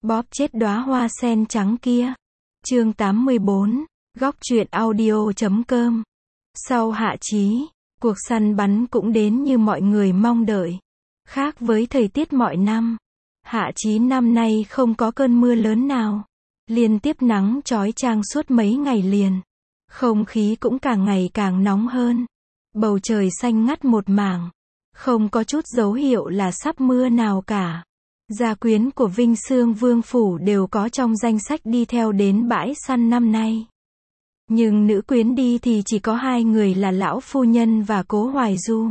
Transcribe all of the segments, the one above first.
Bóp chết đóa hoa sen trắng kia. Chương 84, góc truyện audio.com. Sau hạ chí, cuộc săn bắn cũng đến như mọi người mong đợi. Khác với thời tiết mọi năm, hạ chí năm nay không có cơn mưa lớn nào. Liên tiếp nắng chói chang suốt mấy ngày liền. Không khí cũng càng ngày càng nóng hơn. Bầu trời xanh ngắt một mảng. Không có chút dấu hiệu là sắp mưa nào cả. Gia quyến của Vinh Xương Vương Phủ đều có trong danh sách đi theo đến bãi săn năm nay. Nhưng nữ quyến đi thì chỉ có hai người là lão phu nhân và Cố Hoài Du.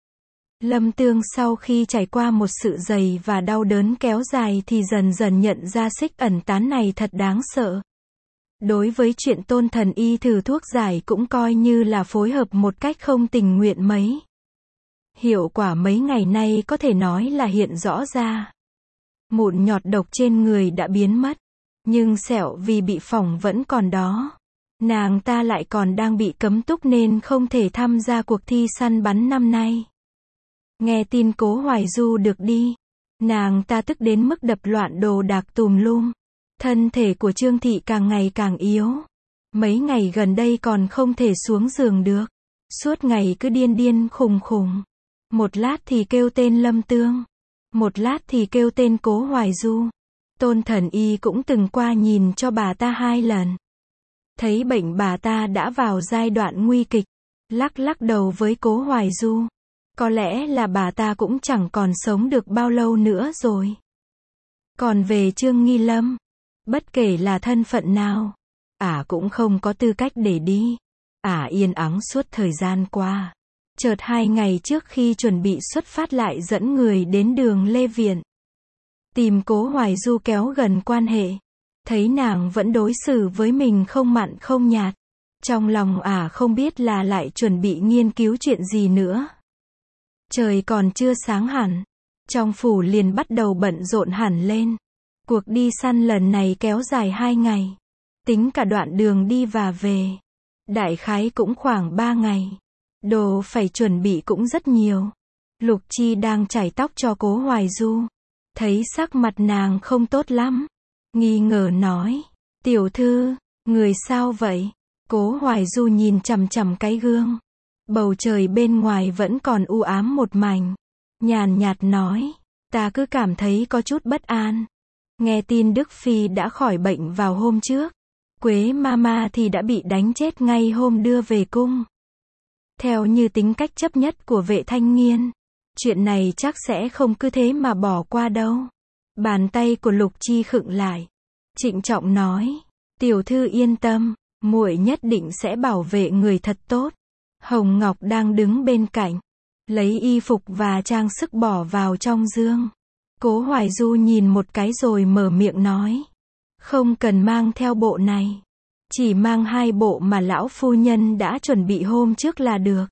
Lâm Tương sau khi trải qua một sự dày và đau đớn kéo dài thì dần dần nhận ra Xích Ẩn Tán này thật đáng sợ. Đối với chuyện Tôn Thần Y thử thuốc giải cũng coi như là phối hợp một cách không tình nguyện mấy. Hiệu quả mấy ngày nay có thể nói là hiện rõ ra. Mụn nhọt độc trên người đã biến mất, nhưng sẹo vì bị phỏng vẫn còn đó. Nàng ta lại còn đang bị cấm túc nên không thể tham gia cuộc thi săn bắn năm nay. Nghe tin Cố Hoài Du được đi, nàng ta tức đến mức đập loạn đồ đạc tùm lum. Thân thể của Trương Thị càng ngày càng yếu. Mấy ngày gần đây còn không thể xuống giường được. Suốt ngày cứ điên điên khùng khùng. Một lát thì kêu tên Lâm Tương. Một lát thì kêu tên Cố Hoài Du. Tôn Thần Y cũng từng qua nhìn cho bà ta 2 lần. Thấy bệnh bà ta đã vào giai đoạn nguy kịch. Lắc lắc đầu với Cố Hoài Du. Có lẽ là bà ta cũng chẳng còn sống được bao lâu nữa rồi. Còn về Trương Nghi Lâm, bất kể là thân phận nào, cũng không có tư cách để đi. Yên ắng suốt thời gian qua. Chợt 2 ngày trước khi chuẩn bị xuất phát lại dẫn người đến đường Lê Viện. Tìm Cố Hoài Du kéo gần quan hệ. Thấy nàng vẫn đối xử với mình không mặn không nhạt. Trong lòng không biết là lại chuẩn bị nghiên cứu chuyện gì nữa. Trời còn chưa sáng hẳn. Trong phủ liền bắt đầu bận rộn hẳn lên. Cuộc đi săn lần này kéo dài 2 ngày. Tính cả đoạn đường đi và về. Đại khái cũng khoảng 3 ngày. Đồ phải chuẩn bị cũng rất nhiều. Lục Chi đang chải tóc cho Cố Hoài Du. Thấy sắc mặt nàng không tốt lắm. Nghi ngờ nói. Tiểu thư, người sao vậy? Cố Hoài Du nhìn chằm chằm cái gương. Bầu trời bên ngoài vẫn còn u ám một mảnh. Nhàn nhạt nói. Ta cứ cảm thấy có chút bất an. Nghe tin Đức Phi đã khỏi bệnh vào hôm trước. Quế Mama thì đã bị đánh chết ngay hôm đưa về cung. Theo như tính cách chấp nhất của Vệ Thanh Nghiên, chuyện này chắc sẽ không cứ thế mà bỏ qua đâu. Bàn tay của Lục Chi khựng lại. Trịnh trọng nói. Tiểu thư yên tâm, muội nhất định sẽ bảo vệ người thật tốt. Hồng Ngọc đang đứng bên cạnh. Lấy y phục và trang sức bỏ vào trong dương. Cố Hoài Du nhìn một cái rồi mở miệng nói. Không cần mang theo bộ này. Chỉ mang 2 bộ mà lão phu nhân đã chuẩn bị hôm trước là được.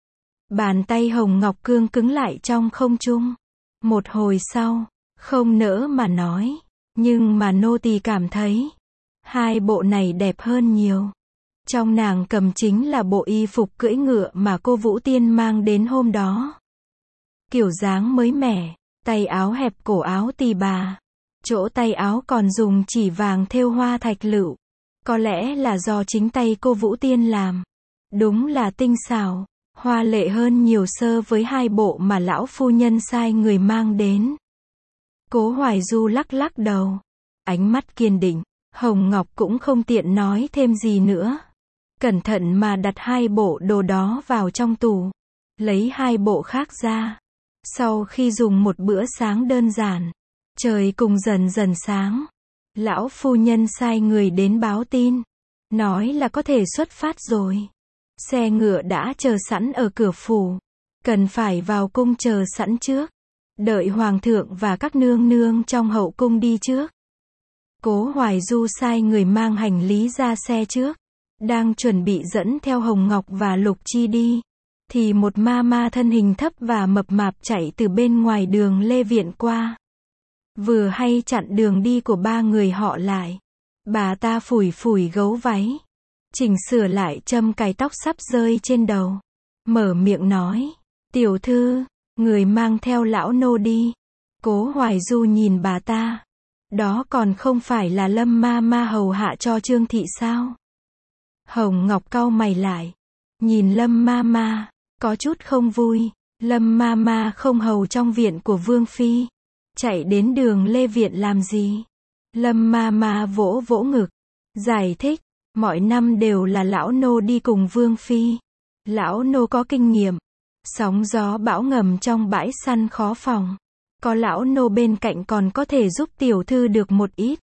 Bàn tay Hồng Ngọc cương cứng lại trong không trung. Một hồi sau, không nỡ mà nói. Nhưng mà nô tỳ cảm thấy 2 bộ này đẹp hơn nhiều. Trong nàng cầm chính là bộ y phục cưỡi ngựa mà cô Vũ Tiên mang đến hôm đó. Kiểu dáng mới mẻ, tay áo hẹp cổ áo tỳ bà. Chỗ tay áo còn dùng chỉ vàng thêu hoa thạch lựu. Có lẽ là do chính tay cô Vũ Tiên làm. Đúng là tinh xảo, hoa lệ hơn nhiều so với 2 bộ mà lão phu nhân sai người mang đến. Cố Hoài Du lắc lắc đầu. Ánh mắt kiên định. Hồng Ngọc cũng không tiện nói thêm gì nữa. Cẩn thận mà đặt 2 bộ đồ đó vào trong tủ. Lấy 2 bộ khác ra. Sau khi dùng một bữa sáng đơn giản, trời cùng dần dần sáng. Lão phu nhân sai người đến báo tin. Nói là có thể xuất phát rồi. Xe ngựa đã chờ sẵn ở cửa phủ. Cần phải vào cung chờ sẵn trước. Đợi hoàng thượng và các nương nương trong hậu cung đi trước. Cố Hoài Du sai người mang hành lý ra xe trước. Đang chuẩn bị dẫn theo Hồng Ngọc và Lục Chi đi. Thì một ma thân hình thấp và mập mạp chạy từ bên ngoài đường Lê Viện qua. Vừa hay chặn đường đi của 3 người họ lại. Bà ta phủi phủi gấu váy. Chỉnh sửa lại châm cài tóc sắp rơi trên đầu. Mở miệng nói. Tiểu thư, người mang theo lão nô đi. Cố Hoài Du nhìn bà ta. Đó còn không phải là Lâm ma ma hầu hạ cho Trương thị sao? Hồng Ngọc cau mày lại, nhìn Lâm ma ma, có chút không vui. Lâm ma ma không hầu trong viện của Vương Phi, chạy đến Đường Lê viện làm gì? Lâm ma ma vỗ vỗ ngực, giải thích, mọi năm đều là lão nô đi cùng Vương Phi. Lão nô có kinh nghiệm, sóng gió bão ngầm trong bãi săn khó phòng. Có lão nô bên cạnh còn có thể giúp tiểu thư được một ít.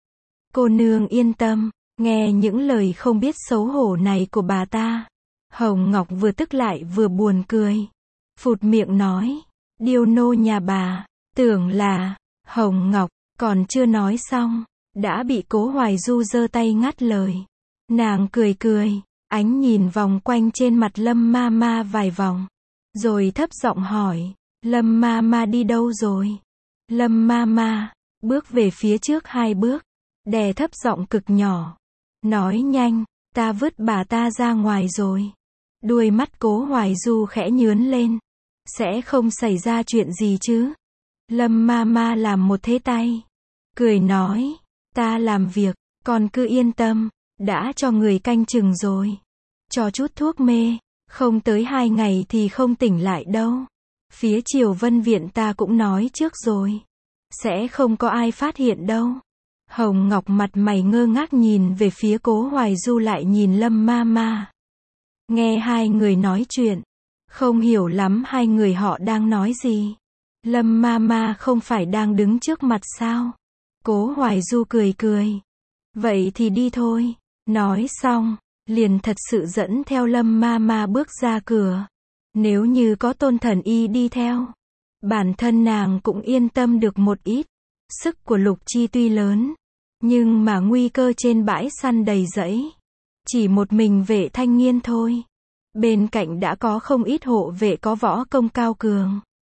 Cô nương yên tâm, nghe những lời không biết xấu hổ này của bà ta. Hồng Ngọc vừa tức lại vừa buồn cười. Phụt miệng nói, điêu nô nhà bà, tưởng là, Hồng Ngọc, còn chưa nói xong, đã bị Cố Hoài Du giơ tay ngắt lời. Nàng cười cười, ánh nhìn vòng quanh trên mặt Lâm ma ma vài vòng. Rồi thấp giọng hỏi, Lâm ma ma đi đâu rồi? Lâm ma ma, bước về phía trước 2 bước, đè thấp giọng cực nhỏ. Nói nhanh, ta vứt bà ta ra ngoài rồi. Đuôi mắt Cố Hoài Du khẽ nhướn lên. Sẽ không xảy ra chuyện gì chứ? Lâm ma ma làm một thế tay. Cười nói, ta làm việc, con cứ yên tâm, đã cho người canh chừng rồi. Cho chút thuốc mê, không tới 2 ngày thì không tỉnh lại đâu. Phía Triều Vân Viện ta cũng nói trước rồi. Sẽ không có ai phát hiện đâu. Hồng Ngọc mặt mày ngơ ngác nhìn về phía Cố Hoài Du lại nhìn Lâm ma ma. Nghe hai người nói chuyện, không hiểu lắm hai người họ đang nói gì. Lâm ma ma không phải đang đứng trước mặt sao? Cố Hoài Du cười cười. Vậy thì đi thôi. Nói xong, liền thật sự dẫn theo Lâm ma ma bước ra cửa. Nếu như có Tôn Thần Y đi theo, bản thân nàng cũng yên tâm được một ít. Sức của Lục Chi tuy lớn, nhưng mà nguy cơ trên bãi săn đầy rẫy. Chỉ một mình vệ thanh niên thôi. Bên cạnh đã có không ít hộ vệ có võ công cao cường.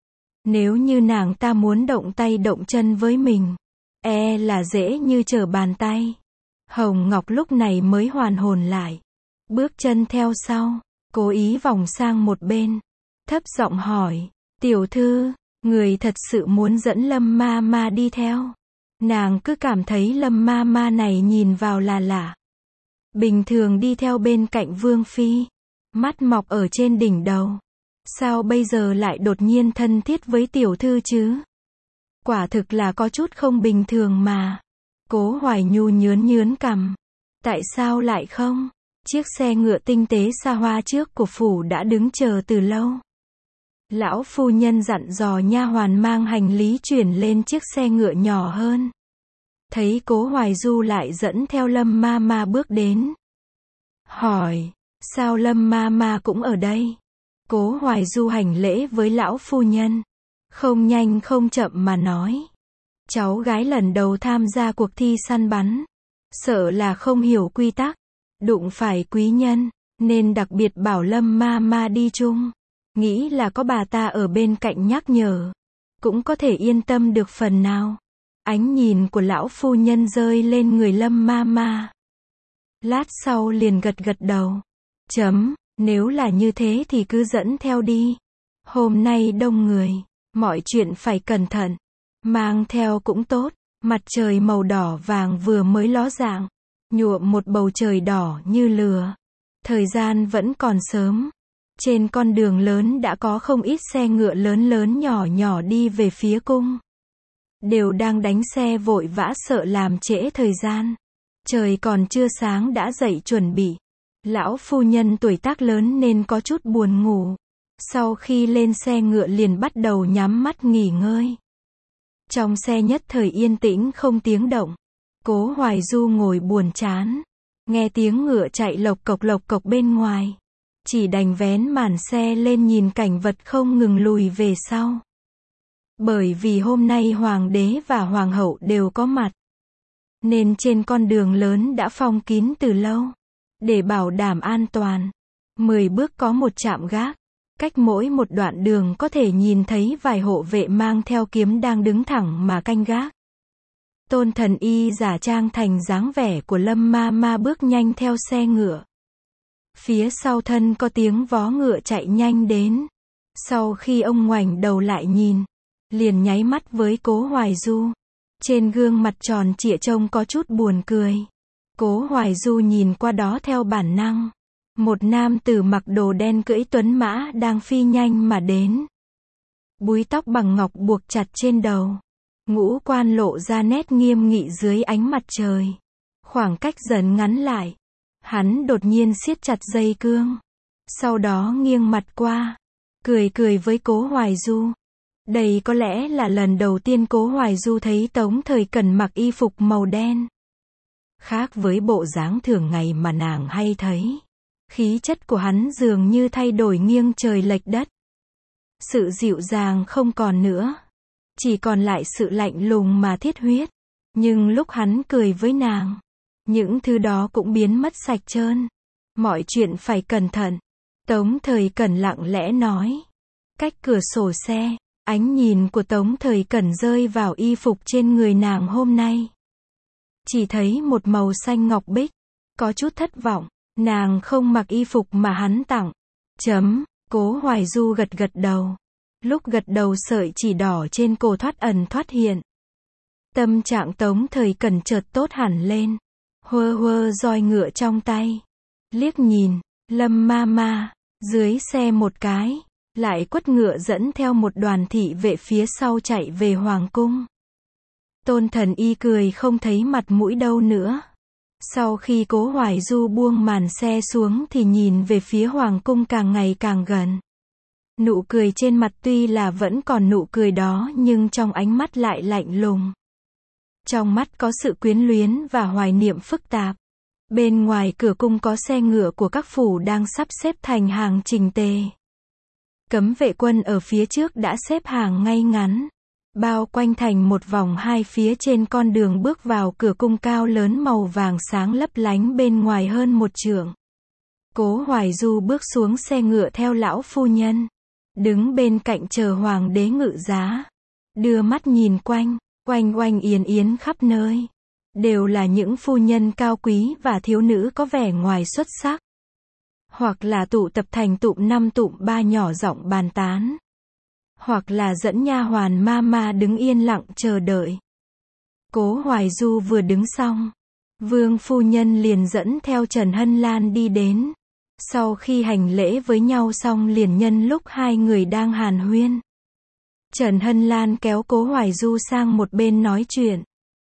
Nếu như nàng ta muốn động tay động chân với mình, e là dễ như trở bàn tay. Hồng Ngọc lúc này mới hoàn hồn lại. Bước chân theo sau, cố ý vòng sang một bên. Thấp giọng hỏi, tiểu thư, người thật sự muốn dẫn Lâm ma ma đi theo? Nàng cứ cảm thấy Lâm ma ma này nhìn vào là lạ. Bình thường đi theo bên cạnh Vương Phi, mắt mọc ở trên đỉnh đầu. Sao bây giờ lại đột nhiên thân thiết với tiểu thư chứ? Quả thực là có chút không bình thường mà. Cố Hoài Nhu nhướn cằm. Tại sao lại không? Chiếc xe ngựa tinh tế xa hoa trước của phủ đã đứng chờ từ lâu. Lão phu nhân dặn dò nha hoàn mang hành lý chuyển lên chiếc xe ngựa nhỏ hơn. Thấy Cố Hoài Du lại dẫn theo Lâm ma ma bước đến. Hỏi, sao Lâm ma ma cũng ở đây? Cố Hoài Du hành lễ với lão phu nhân. Không nhanh không chậm mà nói. Cháu gái lần đầu tham gia cuộc thi săn bắn. Sợ là không hiểu quy tắc. Đụng phải quý nhân, nên đặc biệt bảo Lâm ma ma đi chung. Nghĩ là có bà ta ở bên cạnh nhắc nhở, cũng có thể yên tâm được phần nào. Ánh nhìn của lão phu nhân rơi lên người Lâm ma ma. Lát sau liền gật đầu. Nếu là như thế thì cứ dẫn theo đi. Hôm nay đông người, mọi chuyện phải cẩn thận. Mang theo cũng tốt. Mặt trời màu đỏ vàng vừa mới ló dạng, nhuộm một bầu trời đỏ như lửa. Thời gian vẫn còn sớm. Trên con đường lớn đã có không ít xe ngựa lớn nhỏ đi về phía cung. Đều đang đánh xe vội vã sợ làm trễ thời gian. Trời còn chưa sáng đã dậy chuẩn bị. Lão phu nhân tuổi tác lớn nên có chút buồn ngủ. Sau khi lên xe ngựa liền bắt đầu nhắm mắt nghỉ ngơi. Trong xe nhất thời yên tĩnh không tiếng động. Cố Hoài Du ngồi buồn chán. Nghe tiếng ngựa chạy lộc cộc bên ngoài. Chỉ đành vén màn xe lên nhìn cảnh vật không ngừng lùi về sau. Bởi vì hôm nay hoàng đế và hoàng hậu đều có mặt, nên trên con đường lớn đã phong kín từ lâu. Để bảo đảm an toàn, 10 bước có một trạm gác. Cách mỗi một đoạn đường có thể nhìn thấy vài hộ vệ mang theo kiếm đang đứng thẳng mà canh gác. Tôn Thần Y giả trang thành dáng vẻ của Lâm ma ma bước nhanh theo xe ngựa. Phía sau thân có tiếng vó ngựa chạy nhanh đến. Sau khi ông ngoảnh đầu lại nhìn, liền nháy mắt với Cố Hoài Du. Trên gương mặt tròn trịa trông có chút buồn cười. Cố Hoài Du nhìn qua đó theo bản năng. Một nam tử mặc đồ đen cưỡi tuấn mã đang phi nhanh mà đến. Búi tóc bằng ngọc buộc chặt trên đầu. Ngũ quan lộ ra nét nghiêm nghị dưới ánh mặt trời. Khoảng cách dần ngắn lại. Hắn đột nhiên siết chặt dây cương. Sau đó nghiêng mặt qua. Cười cười với Cố Hoài Du. Đây có lẽ là lần đầu tiên Cố Hoài Du thấy Tống Thời Cẩn mặc y phục màu đen. Khác với bộ dáng thường ngày mà nàng hay thấy. Khí chất của hắn dường như thay đổi nghiêng trời lệch đất. Sự dịu dàng không còn nữa. Chỉ còn lại sự lạnh lùng mà thiết huyết. Nhưng lúc hắn cười với nàng, những thứ đó cũng biến mất sạch trơn. Mọi chuyện phải cẩn thận. Tống Thời Cẩn lặng lẽ nói. Cách cửa sổ xe, ánh nhìn của Tống Thời Cẩn rơi vào y phục trên người nàng hôm nay. Chỉ thấy một màu xanh ngọc bích. Có chút thất vọng. Nàng không mặc y phục mà hắn tặng. Cố Hoài Du gật gật đầu. Lúc gật đầu sợi chỉ đỏ trên cổ thoát ẩn thoát hiện. Tâm trạng Tống Thời Cẩn chợt tốt hẳn lên. Huơ roi ngựa trong tay. Liếc nhìn, Lâm ma ma, dưới xe một cái. Lại quất ngựa dẫn theo một đoàn thị vệ phía sau chạy về Hoàng cung. Tôn Thần Y cười không thấy mặt mũi đâu nữa. Sau khi Cố Hoài Du buông màn xe xuống thì nhìn về phía Hoàng cung càng ngày càng gần. Nụ cười trên mặt tuy là vẫn còn nụ cười đó nhưng trong ánh mắt lại lạnh lùng. Trong mắt có sự quyến luyến và hoài niệm phức tạp. Bên ngoài cửa cung có xe ngựa của các phủ đang sắp xếp thành hàng chỉnh tề. Cấm vệ quân ở phía trước đã xếp hàng ngay ngắn. Bao quanh thành một vòng hai phía trên con đường bước vào cửa cung cao lớn màu vàng sáng lấp lánh bên ngoài hơn một trượng. Cố Hoài Du bước xuống xe ngựa theo lão phu nhân. Đứng bên cạnh chờ hoàng đế ngự giá. Đưa mắt nhìn quanh, oanh oanh yến yến khắp nơi. Đều là những phu nhân cao quý và thiếu nữ có vẻ ngoài xuất sắc. Hoặc là tụ tập thành tụm 5 tụm 3 nhỏ giọng bàn tán. Hoặc là dẫn nha hoàn ma ma đứng yên lặng chờ đợi. Cố Hoài Du vừa đứng xong. Vương phu nhân liền dẫn theo Trần Hân Lan đi đến. Sau khi hành lễ với nhau xong liền nhân lúc hai người đang hàn huyên. Trần Hân Lan kéo Cố Hoài Du sang một bên nói chuyện.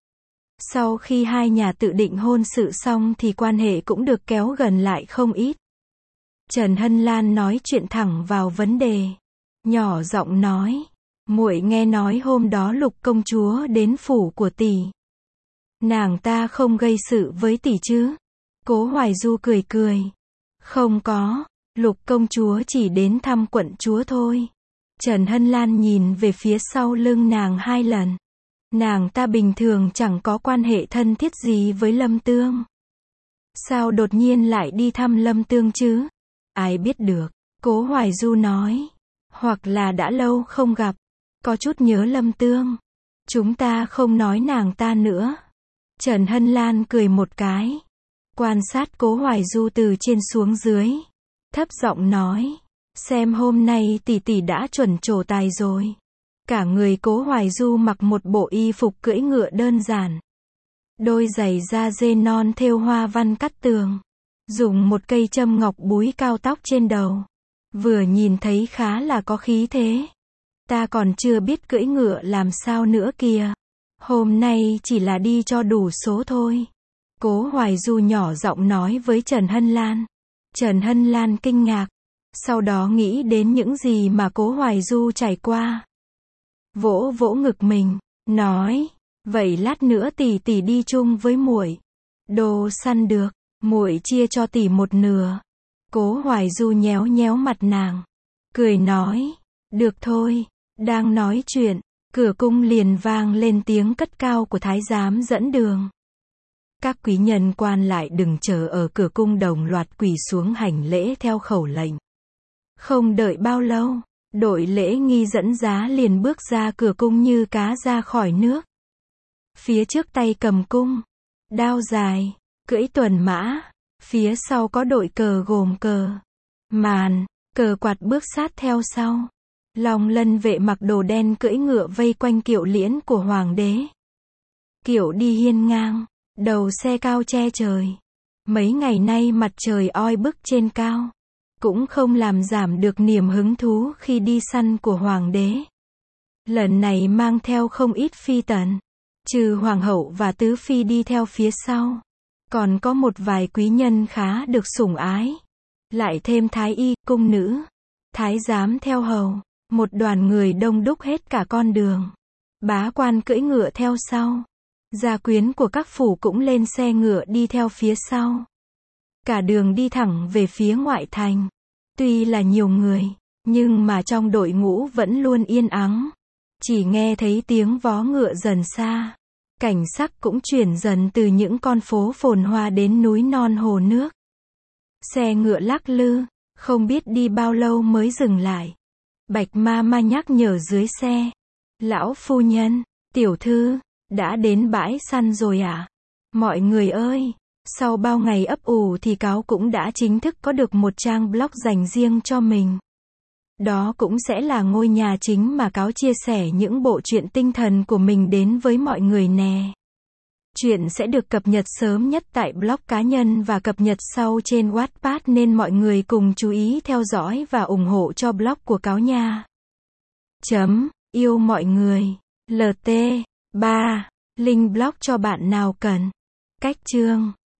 Sau khi hai nhà tự định hôn sự xong thì quan hệ cũng được kéo gần lại không ít. Trần Hân Lan nói chuyện thẳng vào vấn đề. Nhỏ giọng nói. Muội nghe nói hôm đó Lục công chúa đến phủ của tỷ. Nàng ta không gây sự với tỷ chứ? Cố Hoài Du cười cười. Không có, Lục công chúa chỉ đến thăm quận chúa thôi. Trần Hân Lan nhìn về phía sau lưng nàng 2 lần. Nàng ta bình thường chẳng có quan hệ thân thiết gì với Lâm Tương. Sao đột nhiên lại đi thăm Lâm Tương chứ? Ai biết được, Cố Hoài Du nói. Hoặc là đã lâu không gặp, có chút nhớ Lâm Tương. Chúng ta không nói nàng ta nữa. Trần Hân Lan cười một cái. Quan sát Cố Hoài Du từ trên xuống dưới. Thấp giọng nói. Xem hôm nay tỷ tỷ đã chuẩn trổ tài rồi. Cả người Cố Hoài Du mặc một bộ y phục cưỡi ngựa đơn giản. Đôi giày da dê non thêu hoa văn cắt tường. Dùng một cây châm ngọc búi cao tóc trên đầu. Vừa nhìn thấy khá là có khí thế. Ta còn chưa biết cưỡi ngựa làm sao nữa kìa. Hôm nay chỉ là đi cho đủ số thôi. Cố Hoài Du nhỏ giọng nói với Trần Hân Lan. Trần Hân Lan kinh ngạc. Sau đó nghĩ đến những gì mà Cố Hoài Du trải qua. Vỗ vỗ ngực mình, nói. Vậy lát nữa tỷ tỷ đi chung với muội. Đồ săn được, muội chia cho tỷ một nửa. Cố Hoài Du nhéo nhéo mặt nàng. Cười nói. Được thôi. Đang nói chuyện, cửa cung liền vang lên tiếng cất cao của thái giám dẫn đường. Các quý nhân quan lại đừng chờ ở cửa cung đồng loạt quỳ xuống hành lễ theo khẩu lệnh. Không đợi bao lâu, đội lễ nghi dẫn giá liền bước ra cửa cung như cá ra khỏi nước. Phía trước tay cầm cung, đao dài, cưỡi tuần mã, phía sau có đội cờ gồm cờ, màn, cờ quạt bước sát theo sau. Long Lân vệ mặc đồ đen cưỡi ngựa vây quanh kiệu liễn của hoàng đế. kiểu đi hiên ngang, đầu xe cao che trời. Mấy ngày nay mặt trời oi bức trên cao, cũng không làm giảm được niềm hứng thú khi đi săn của hoàng đế. Lần này mang theo không ít phi tần, trừ hoàng hậu và tứ phi đi theo phía sau, còn có một vài quý nhân khá được sủng ái. Lại thêm thái y, cung nữ, thái giám theo hầu, một đoàn người đông đúc hết cả con đường. Bá quan cưỡi ngựa theo sau. Gia quyến của các phủ cũng lên xe ngựa đi theo phía sau. Cả đường đi thẳng về phía ngoại thành. Tuy là nhiều người, nhưng mà trong đội ngũ vẫn luôn yên ắng. Chỉ nghe thấy tiếng vó ngựa dần xa. Cảnh sắc cũng chuyển dần từ những con phố phồn hoa đến núi non hồ nước. Xe ngựa lắc lư, không biết đi bao lâu mới dừng lại. Bạch ma ma nhắc nhở dưới xe. Lão phu nhân, tiểu thư, đã đến bãi săn rồi à? Mọi người ơi, sau bao ngày ấp ủ thì Cáo cũng đã chính thức có được một trang blog dành riêng cho mình. Đó cũng sẽ là ngôi nhà chính mà Cáo chia sẻ những bộ truyện tinh thần của mình đến với mọi người nè. Chuyện sẽ được cập nhật sớm nhất tại blog cá nhân và cập nhật sau trên Wattpad nên mọi người cùng chú ý theo dõi và ủng hộ cho blog của Cáo nha. Yêu mọi người. LT 3. Link blog cho bạn nào cần. Cách chương